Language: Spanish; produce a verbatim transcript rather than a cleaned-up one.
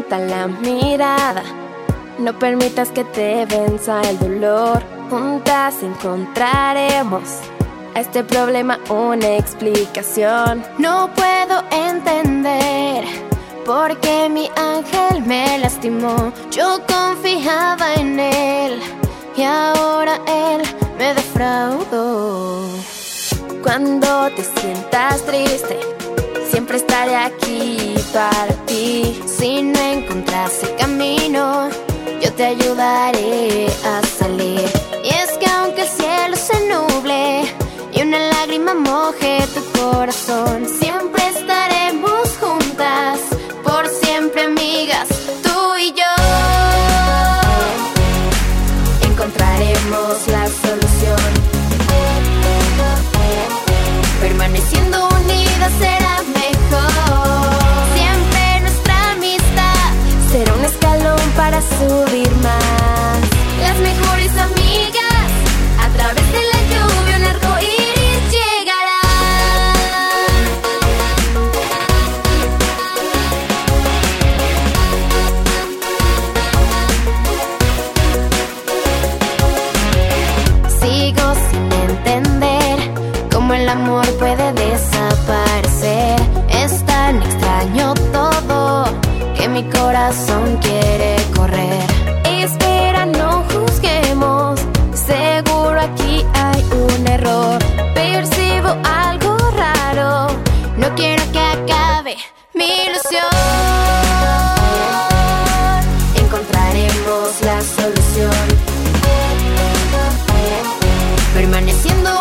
suelta la mirada, no permitas que te venza el dolor. Juntas encontraremos a este problema una explicación. No puedo entender por qué mi ángel me lastimó. Yo confiaba en él y ahora él me defraudó. Cuando te sientas triste, siempre estaré aquí para ti. Si no encontras el camino, yo te ayudaré a salir. Y es que aunque el cielo se nuble y una lágrima moje tu corazón, siempre estaremos juntas, por siempre amigas, tú y yo. Encontraremos la solución. Permaneciendo unidas será mejor. Siempre nuestra amistad será un escalón para subir más. Las mejores amigas, a través de la lluvia un arco iris llegará. Sigo sin entender cómo el amor puede desaparecer. Es tan extraño todo que mi corazón quiere correr. Espera, no juzguemos, seguro aquí hay un error. Percibo algo raro, no quiero que acabe mi ilusión. Encontraremos la solución. Permaneciendo